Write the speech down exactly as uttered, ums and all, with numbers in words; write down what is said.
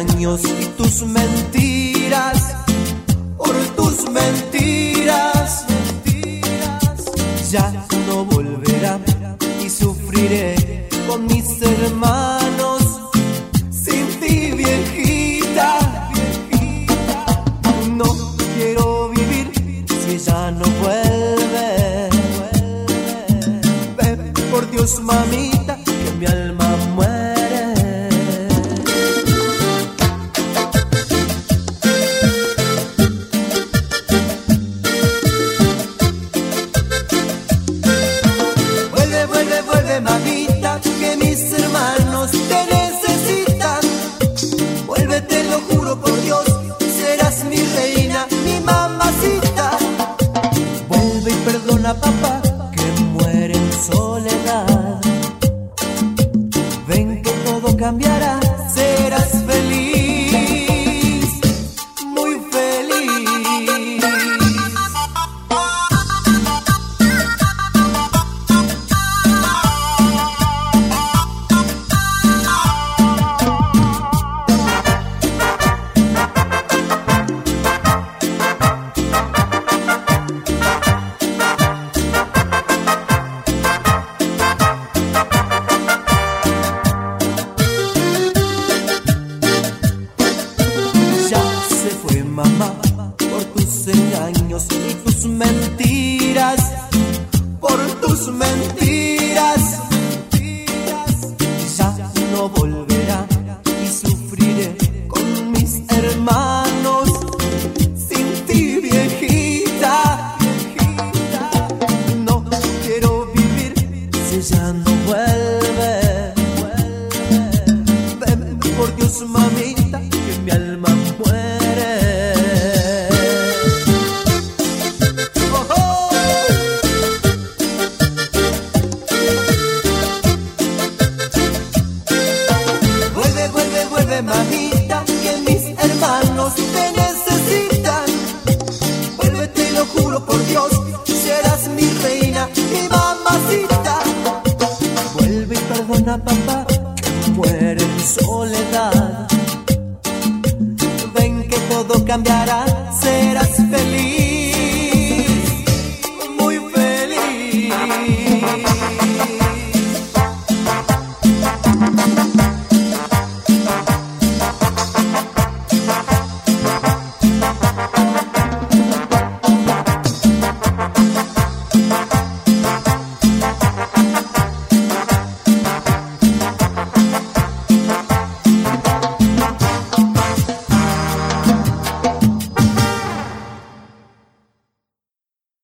engaños y tus mentiras, por tus mentiras, ya no volverá y sufriré con mis hermanos sin ti, viejita. No quiero vivir si ella no vuelve. Ven, por Dios, mamita, que mi alma muere. Vuelve, vuelve, vuelve, mamita, que mis hermanos te necesitan. Vuelve, te lo juro por Dios, serás mi reina, mi mamacita. Vuelve y perdona, papá, que muere en soledad. Ven que todo cambiará, serás feliz, muy feliz. Mamá, por tus engaños y tus mentiras, por tus mentiras, ya no volverá y sufriré con mis hermanos sin ti, viejita. No quiero vivir si ella no vuelve. Ven, por Dios, mamita, que mi alma muere. Mamita, que mis hermanos te necesitan. Vuelve, te lo juro por Dios, serás mi reina, mi mamacita. Vuelve y perdona, papá, que muere en soledad. Ven que todo cambiará, serás feliz.